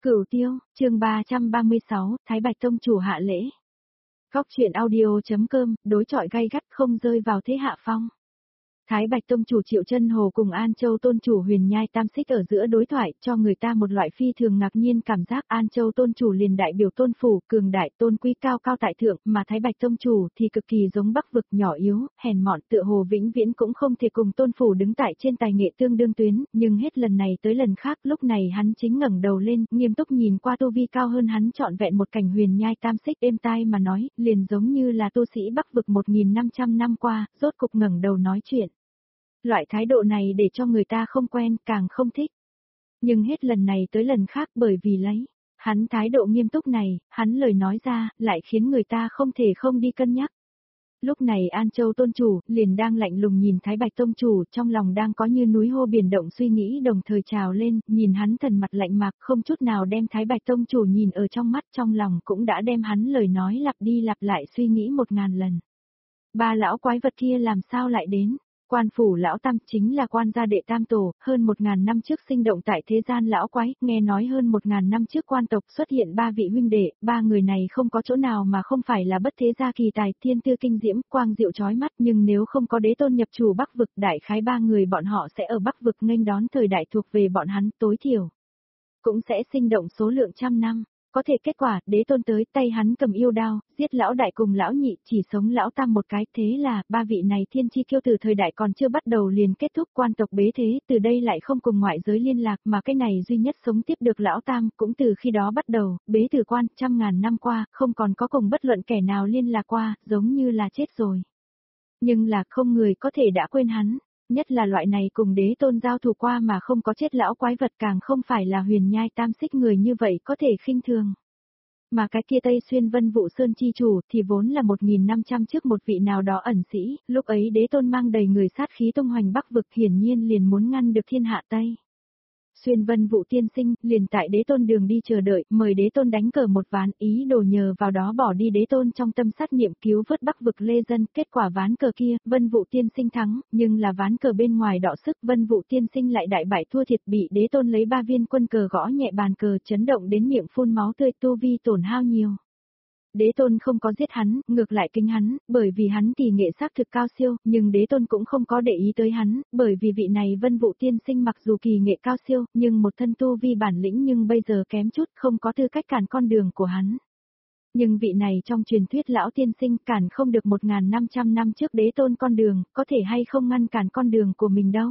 Cửu Tiêu, chương 336, Thái Bạch Tông chủ hạ lễ. Góc truyện audio.com, đối chọi gay gắt không rơi vào thế hạ phong. Thái Bạch Tông chủ Triệu Chân Hồ cùng An Châu Tôn chủ Huyền Nhai Tam Xích ở giữa đối thoại cho người ta một loại phi thường ngạc nhiên cảm giác. An Châu Tôn chủ liền đại biểu tôn phủ, cường đại tôn quý cao cao tại thượng, mà Thái Bạch Tông chủ thì cực kỳ giống Bắc vực nhỏ yếu, hèn mọn, tựa hồ vĩnh viễn cũng không thể cùng tôn phủ đứng tại trên tài nghệ tương đương tuyến, nhưng hết lần này tới lần khác, lúc này hắn chính ngẩng đầu lên, nghiêm túc nhìn qua tu vi cao hơn hắn trọn vẹn một cảnh Huyền Nhai Tam Xích, êm tai mà nói, liền giống như là tu sĩ Bắc vực 1500 năm qua, rốt cục ngẩng đầu nói chuyện. Loại thái độ này để cho người ta không quen, càng không thích. Nhưng hết lần này tới lần khác, bởi vì lấy hắn thái độ nghiêm túc này, hắn lời nói ra, lại khiến người ta không thể không đi cân nhắc. Lúc này An Châu Tôn chủ liền đang lạnh lùng nhìn Thái Bạch Tông chủ, trong lòng đang có như núi hô biển động suy nghĩ đồng thời trào lên, nhìn hắn thần mặt lạnh mạc không chút nào đem Thái Bạch Tông chủ nhìn ở trong mắt, trong lòng cũng đã đem hắn lời nói lặp đi lặp lại suy nghĩ 1000 lần. Ba lão quái vật kia làm sao lại đến? Quan phủ lão tam chính là quan gia đệ tam tổ, hơn 1000 năm trước sinh động tại thế gian lão quái, nghe nói hơn 1000 năm trước quan tộc xuất hiện 3 vị huynh đệ, 3 người này không có chỗ nào mà không phải là bất thế gia kỳ tài, thiên tư kinh diễm, quang diệu chói mắt, nhưng nếu không có đế tôn nhập chủ Bắc vực, đại khái 3 người bọn họ sẽ ở Bắc vực nghênh đón thời đại thuộc về bọn hắn, tối thiểu cũng sẽ sinh động số lượng trăm năm. Có thể kết quả, đế tôn tới, tay hắn cầm yêu đao, giết lão đại cùng lão nhị, chỉ sống lão tam một cái, thế là, 3 vị này thiên chi kiêu từ thời đại còn chưa bắt đầu liền kết thúc, quan tộc bế thế, từ đây lại không cùng ngoại giới liên lạc, mà cái này duy nhất sống tiếp được lão tam, cũng từ khi đó bắt đầu, bế từ quan, 100.000 năm qua, không còn có cùng bất luận kẻ nào liên lạc qua, giống như là chết rồi. Nhưng là không người có thể đã quên hắn. Nhất là loại này cùng đế tôn giao thủ qua mà không có chết lão quái vật, càng không phải là Huyền Nhai Tam Xích người như vậy có thể khinh thường. Mà cái kia Tây Xuyên Vân Vũ Sơn chi chủ thì vốn là 1500 trước một vị nào đó ẩn sĩ, lúc ấy đế tôn mang đầy người sát khí tung hoành Bắc vực, hiển nhiên liền muốn ngăn được thiên hạ Tây Xuyên Vân Vũ tiên sinh, liền tại đế tôn đường đi chờ đợi, mời đế tôn đánh cờ một ván, ý đồ nhờ vào đó bỏ đi đế tôn trong tâm sát niệm cứu vớt Bắc vực lê dân, kết quả ván cờ kia, Vân Vũ tiên sinh thắng, nhưng là ván cờ bên ngoài đọ sức, Vân Vũ tiên sinh lại đại bại thua thiệt, bị đế tôn lấy 3 viên quân cờ gõ nhẹ bàn cờ, chấn động đến miệng phun máu tươi, tu vi tổn hao nhiều. Đế tôn không có giết hắn, ngược lại kính hắn, bởi vì hắn kỳ nghệ xác thực cao siêu, nhưng đế tôn cũng không có để ý tới hắn, bởi vì vị này Vân Vũ tiên sinh mặc dù kỳ nghệ cao siêu, nhưng một thân tu vi bản lĩnh nhưng bây giờ kém chút, không có tư cách cản con đường của hắn. Nhưng vị này trong truyền thuyết lão tiên sinh cản không được 1500 năm trước đế tôn con đường, có thể hay không ngăn cản con đường của mình đâu.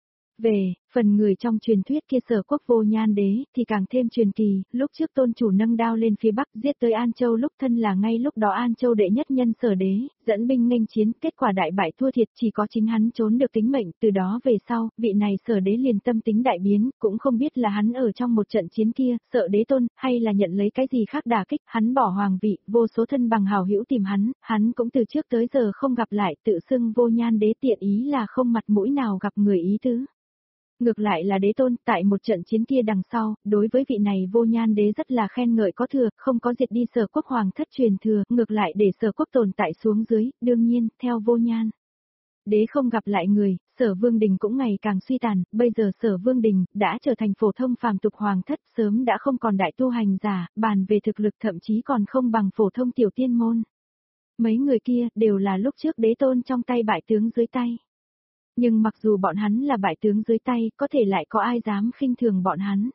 Về, phần người trong truyền thuyết kia Sở Quốc Vô Nhan đế thì càng thêm truyền kỳ, lúc trước tôn chủ nâng đao lên phía Bắc giết tới An Châu, lúc thân là ngay lúc đó An Châu đệ nhất nhân Sở đế, dẫn binh nghênh chiến, kết quả đại bại thua thiệt, chỉ có chính hắn trốn được tính mệnh, từ đó về sau, vị này Sở đế liền tâm tính đại biến, cũng không biết là hắn ở trong một trận chiến kia, sợ đế tôn, hay là nhận lấy cái gì khác đả kích, hắn bỏ hoàng vị, vô số thân bằng hảo hữu tìm hắn cũng từ trước tới giờ không gặp lại, tự xưng Vô Nhan đế, tiện ý là không mặt mũi nào gặp người ý tứ. Ngược lại là đế tôn, tại một trận chiến kia đằng sau, đối với vị này Vô Nhan đế rất là khen ngợi có thừa, không có diệt đi Sở Quốc hoàng thất truyền thừa, ngược lại để Sở Quốc tồn tại xuống dưới, đương nhiên, theo Vô Nhan đế không gặp lại người, Sở Vương Đình cũng ngày càng suy tàn, bây giờ Sở Vương Đình đã trở thành phổ thông phàm tục hoàng thất, sớm đã không còn đại tu hành giả, bàn về thực lực thậm chí còn không bằng phổ thông tiểu tiên môn. Mấy người kia đều là lúc trước đế tôn trong tay bại tướng dưới tay. Nhưng mặc dù bọn hắn là bại tướng dưới tay, có thể lại có ai dám khinh thường bọn hắn.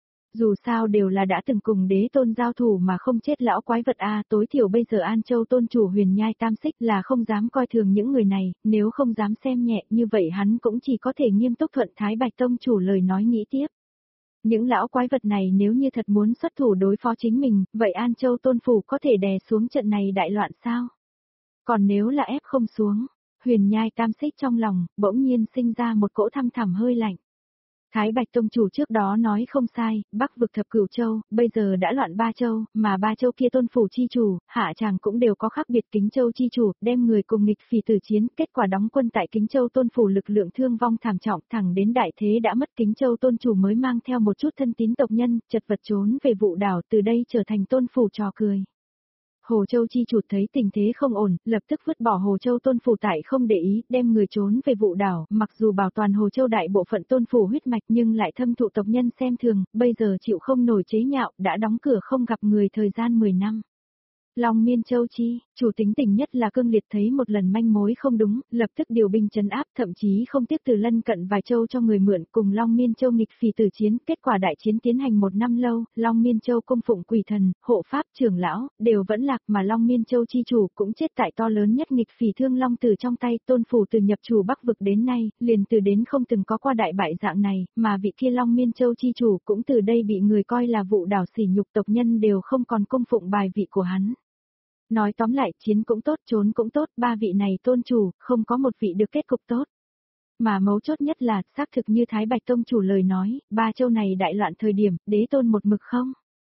Dù sao đều là đã từng cùng đế tôn giao thủ mà không chết lão quái vật tối thiểu bây giờ An Châu tôn chủ Huyền Nhai Tam Xích là không dám coi thường những người này, nếu không dám xem nhẹ như vậy hắn cũng chỉ có thể nghiêm túc thuận Thái Bạch Tông chủ lời nói nghĩ tiếp. Những lão quái vật này nếu như thật muốn xuất thủ đối phó chính mình, vậy An Châu tôn phủ có thể đè xuống trận này đại loạn sao? Còn nếu là ép không xuống, Huyền Nhai Tam Xích trong lòng, bỗng nhiên sinh ra một cỗ thăm thẳm hơi lạnh. Thái Bạch Tông chủ trước đó nói không sai, Bắc vực thập cửu châu, bây giờ đã loạn 3 châu, mà 3 châu kia tôn phủ chi chủ, hạ tràng cũng đều có khác biệt. Kính Châu chi chủ, đem người cùng nghịch phỉ tử chiến, kết quả đóng quân tại Kính Châu tôn phủ lực lượng thương vong thảm trọng, thẳng đến đại thế đã mất, Kính Châu tôn chủ mới mang theo một chút thân tín tộc nhân, chật vật trốn về Vụ Đảo, từ đây trở thành tôn phủ trò cười. Hồ Châu chi chủ thấy tình thế không ổn, lập tức vứt bỏ Hồ Châu tôn phủ tại không để ý, đem người trốn về Vụ Đảo, mặc dù bảo toàn Hồ Châu đại bộ phận tôn phủ huyết mạch nhưng lại thâm thụ tộc nhân xem thường, bây giờ chịu không nổi chế nhạo, đã đóng cửa không gặp người thời gian 10 năm. Long Miên Châu chi, chủ tính tình nhất là Cương Liệt thấy một lần manh mối không đúng, lập tức điều binh trấn áp, thậm chí không tiếc từ lân cận vài châu cho người mượn cùng Long Miên Châu nghịch phì tử chiến, kết quả đại chiến tiến hành 1 năm lâu, Long Miên Châu cung phụng quỷ thần, hộ pháp, trưởng lão, đều vẫn lạc mà Long Miên Châu chi chủ cũng chết tại to lớn nhất nghịch phì thương long từ trong tay, tôn phủ từ nhập chủ Bắc vực đến nay, liền từ đến không từng có qua đại bại dạng này, mà vị kia Long Miên Châu chi chủ cũng từ đây bị người coi là Vụ Đảo sỉ nhục, tộc nhân đều không còn cung phụng bài vị của hắn. Nói tóm lại, chiến cũng tốt, trốn cũng tốt, ba vị này tôn chủ, không có một vị được kết cục tốt. Mà mấu chốt nhất là, xác thực như Thái Bạch Tông chủ lời nói, ba châu này đại loạn thời điểm, đế tôn một mực không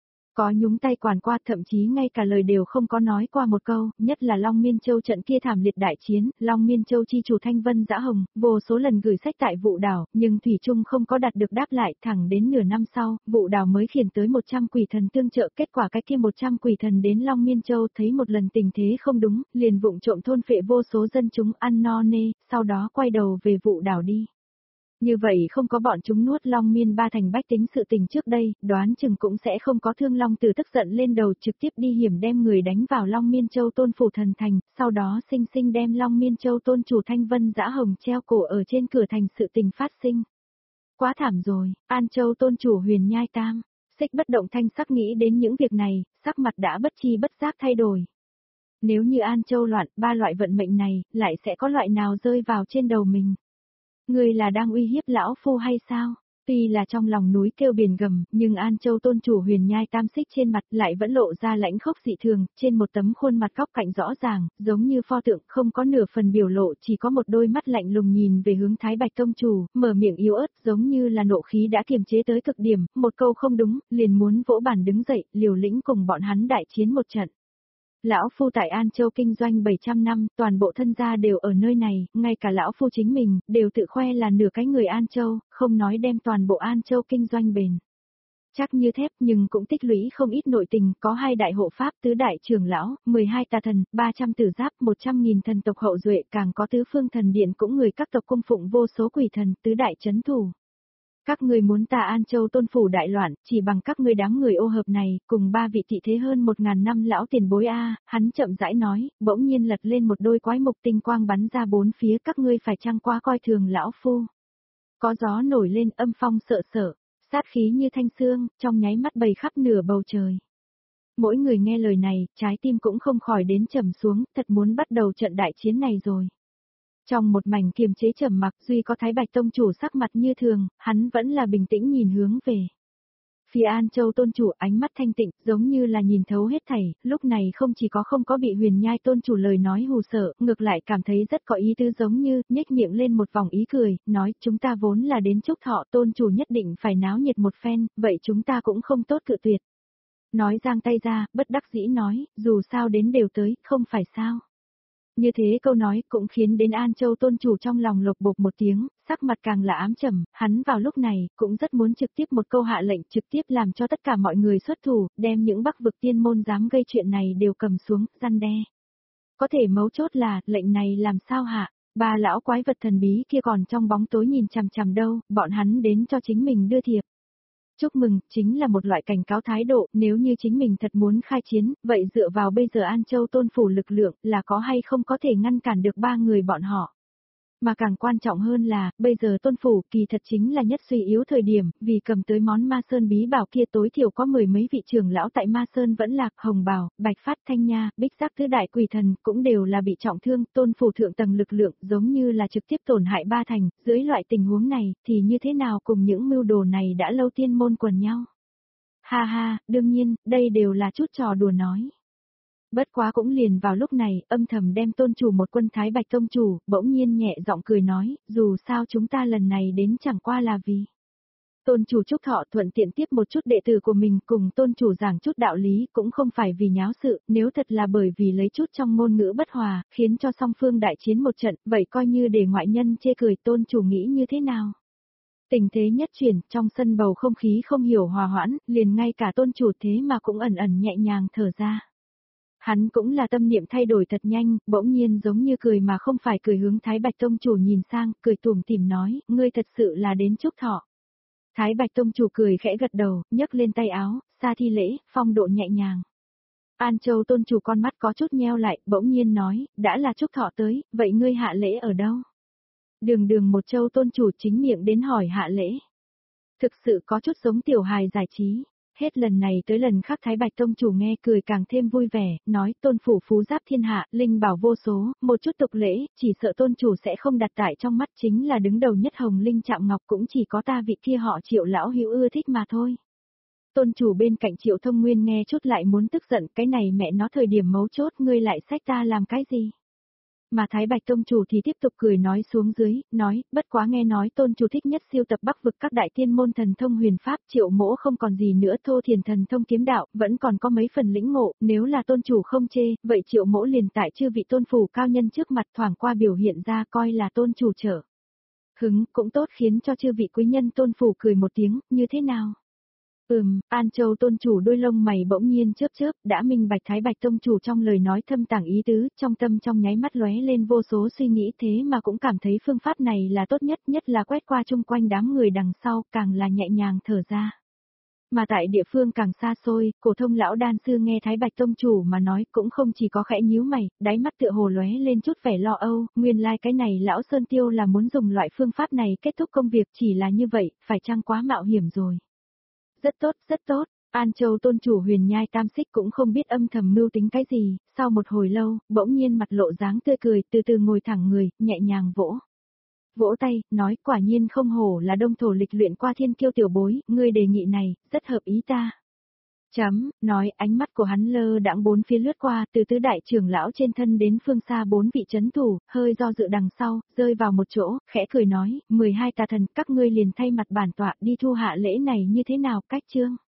có nhúng tay quản qua, thậm chí ngay cả lời đều không có nói qua một câu, nhất là Long Miên Châu trận kia thảm liệt đại chiến, Long Miên Châu chi chủ Thanh Vân Dã Hồng, vô số lần gửi sách tại Vụ Đảo, nhưng thủy chung không có đạt được đáp lại, thẳng đến nửa năm sau, Vụ Đảo mới khiển tới 100 quỷ thần tương trợ, kết quả cái kia 100 quỷ thần đến Long Miên Châu thấy một lần tình thế không đúng, liền vụng trộm thôn phệ vô số dân chúng ăn no nê, sau đó quay đầu về Vụ Đảo đi. Như vậy không có bọn chúng nuốt Long Miên ba thành bách tính sự tình trước đây, đoán chừng cũng sẽ không có Thương Long Tử tức giận lên đầu trực tiếp đi hiểm đem người đánh vào Long Miên Châu tôn phủ thần thành, sau đó sinh sinh đem Long Miên Châu tôn chủ Thanh Vân Dã Hồng treo cổ ở trên cửa thành sự tình phát sinh. Quá thảm rồi, An Châu tôn chủ Huyền Nhai Tam, Xích bất động thanh sắc nghĩ đến những việc này, sắc mặt đã bất chi bất giác thay đổi. Nếu như An Châu loạn, ba loại vận mệnh này, lại sẽ có loại nào rơi vào trên đầu mình? Người là đang uy hiếp lão phu hay sao? Tuy là trong lòng núi kêu biển gầm, nhưng An Châu tôn chủ Huyền Nhai Tam Xích trên mặt lại vẫn lộ ra lãnh khốc dị thường, trên một tấm khuôn mặt góc cạnh rõ ràng, giống như pho tượng, không có nửa phần biểu lộ, chỉ có một đôi mắt lạnh lùng nhìn về hướng Thái Bạch Tông chủ, mở miệng yếu ớt, giống như là nộ khí đã kiềm chế tới cực điểm, một câu không đúng, liền muốn vỗ bản đứng dậy, liều lĩnh cùng bọn hắn đại chiến một trận. Lão phu tại An Châu kinh doanh 700 năm, toàn bộ thân gia đều ở nơi này, ngay cả lão phu chính mình, đều tự khoe là nửa cái người An Châu, không nói đem toàn bộ An Châu kinh doanh bền. Chắc như thép nhưng cũng tích lũy không ít nội tình, có 2 đại hộ pháp, tứ đại trưởng lão, 12 tà thần, 300 tử giáp, 100.000 thần tộc hậu duệ, càng có tứ phương thần điện cũng người các tộc cung phụng vô số quỷ thần, tứ đại chấn thủ. Các người muốn ta An Châu tôn phủ đại loạn, chỉ bằng các ngươi đám người ô hợp này, cùng 3 vị thị thế hơn 1000 năm lão tiền bối hắn chậm rãi nói, bỗng nhiên lật lên một đôi quái mục tinh quang bắn ra bốn phía, các ngươi phải chăng quá coi thường lão phu. Có gió nổi lên, âm phong sợ sợ, sát khí như thanh xương, trong nháy mắt bầy khắp nửa bầu trời. Mỗi người nghe lời này, trái tim cũng không khỏi đến trầm xuống, thật muốn bắt đầu trận đại chiến này rồi. Trong một mảnh kiềm chế trầm mặc, duy có Thái Bạch Tông chủ sắc mặt như thường, hắn vẫn là bình tĩnh nhìn hướng về phía An Châu tôn chủ, ánh mắt thanh tịnh, giống như là nhìn thấu hết thảy, lúc này không chỉ có không có bị Huyền Nhai tôn chủ lời nói hù sợ, ngược lại cảm thấy rất có ý tứ, giống như, nhếch miệng lên một vòng ý cười, nói, chúng ta vốn là đến chúc thọ, tôn chủ nhất định phải náo nhiệt một phen, vậy chúng ta cũng không tốt cự tuyệt. Nói giang tay ra, bất đắc dĩ nói, dù sao đến đều tới, không phải sao. Như thế câu nói cũng khiến đến An Châu tôn chủ trong lòng lộc bộc một tiếng, sắc mặt càng là ám trầm, hắn vào lúc này cũng rất muốn trực tiếp một câu hạ lệnh, trực tiếp làm cho tất cả mọi người xuất thủ, đem những Bắc vực tiên môn dám gây chuyện này đều cầm xuống, răn đe. Có thể mấu chốt là, lệnh này làm sao hạ, ba lão quái vật thần bí kia còn trong bóng tối nhìn chằm chằm đâu, bọn hắn đến cho chính mình đưa thiệp. Chúc mừng, chính là một loại cảnh cáo thái độ, nếu như chính mình thật muốn khai chiến, vậy dựa vào bây giờ An Châu tôn phủ lực lượng, là có hay không có thể ngăn cản được 3 người bọn họ. Mà càng quan trọng hơn là, bây giờ tôn phủ kỳ thật chính là nhất suy yếu thời điểm, vì cầm tới món ma sơn bí bảo kia tối thiểu có 10 mấy vị trưởng lão tại ma sơn vẫn lạc, Hồng Bảo, Bạch Phát, Thanh Nha, Bích Giác tứ đại quỷ thần, cũng đều là bị trọng thương, tôn phủ thượng tầng lực lượng, giống như là trực tiếp tổn hại 3 thành, dưới loại tình huống này, thì như thế nào cùng những mưu đồ này đã lâu tiên môn quần nhau. Ha ha, đương nhiên, đây đều là chút trò đùa nói. Bất quá cũng liền vào lúc này, âm thầm đem tôn chủ một quân Thái Bạch Tông chủ, bỗng nhiên nhẹ giọng cười nói, dù sao chúng ta lần này đến chẳng qua là vì. Tôn chủ chúc thọ thuận tiện tiếp một chút đệ tử của mình cùng tôn chủ giảng chút đạo lý, cũng không phải vì nháo sự, nếu thật là bởi vì lấy chút trong ngôn ngữ bất hòa, khiến cho song phương đại chiến một trận, vậy coi như để ngoại nhân chê cười, tôn chủ nghĩ như thế nào. Tình thế nhất chuyển, trong sân bầu không khí không hiểu hòa hoãn, liền ngay cả tôn chủ thế mà cũng ẩn ẩn nhẹ nhàng thở ra. Hắn cũng là tâm niệm thay đổi thật nhanh, bỗng nhiên giống như cười mà không phải cười hướng Thái Bạch Tông chủ nhìn sang, cười tủm tỉm nói, ngươi thật sự là đến chúc thọ. Thái Bạch Tông chủ cười khẽ gật đầu, nhấc lên tay áo, xa thi lễ, phong độ nhẹ nhàng. An Châu tôn chủ con mắt có chút nheo lại, bỗng nhiên nói, đã là chúc thọ tới, vậy ngươi hạ lễ ở đâu? Đường một Châu tôn chủ chính miệng đến hỏi hạ lễ. Thực sự có chút giống tiểu hài giải trí. Hết lần này tới lần khác Thái Bạch Tông chủ nghe cười càng thêm vui vẻ, nói tôn phủ phú giáp thiên hạ, linh bảo vô số, một chút tục lễ, chỉ sợ tôn chủ sẽ không đặt tại trong mắt chính là đứng đầu nhất hồng linh chạm ngọc cũng chỉ có ta vị kia họ Triệu lão hữu ưa thích mà thôi. Tôn chủ bên cạnh Triệu Thông Nguyên nghe chút lại muốn tức giận, cái này mẹ nó thời điểm mấu chốt ngươi lại xách ta làm cái gì? Mà Thái Bạch Tông chủ thì tiếp tục cười nói xuống dưới, nói, bất quá nghe nói tôn chủ thích nhất siêu tập bắc vực các đại tiên môn thần thông huyền pháp, Triệu mỗ không còn gì nữa, thô thiền thần thông kiếm đạo, vẫn còn có mấy phần lĩnh ngộ, nếu là tôn chủ không chê, vậy Triệu mỗ liền tại chư vị tôn phủ cao nhân trước mặt thoảng qua biểu hiện ra coi là tôn chủ trở. Hứng, cũng tốt khiến cho chư vị quý nhân tôn phủ cười một tiếng, như thế nào? An Châu tôn chủ đôi lông mày bỗng nhiên chớp chớp, đã minh bạch Thái Bạch Tông chủ trong lời nói thâm tàng ý tứ, trong tâm trong nháy mắt lóe lên vô số suy nghĩ thế mà cũng cảm thấy phương pháp này là tốt nhất, nhất là quét qua chung quanh đám người đằng sau, càng là nhẹ nhàng thở ra. Mà tại địa phương càng xa xôi, cổ thông lão đan sư nghe Thái Bạch Tông chủ mà nói cũng không chỉ có khẽ nhíu mày, đáy mắt tựa hồ lóe lên chút vẻ lo âu, nguyên lai cái này lão Sơn Tiêu là muốn dùng loại phương pháp này kết thúc công việc, chỉ là như vậy, phải chăng quá mạo hiểm rồi. Rất tốt, rất tốt. An Châu tôn chủ Huyền Nhai Tam Xích cũng không biết âm thầm mưu tính cái gì, sau một hồi lâu, bỗng nhiên mặt lộ dáng tươi cười, từ từ ngồi thẳng người, nhẹ nhàng vỗ tay, nói quả nhiên không hổ là đông thổ lịch luyện qua thiên kiêu tiểu bối, ngươi đề nghị này, rất hợp ý ta. Nói ánh mắt của hắn lơ đãng bốn phía lướt qua, từ tứ đại trưởng lão trên thân đến phương xa bốn vị chấn thủ, hơi do dự đằng sau, rơi vào một chỗ, khẽ cười nói, 12 tà thần, các ngươi liền thay mặt bản tọa đi thu hạ lễ này như thế nào, cách chương.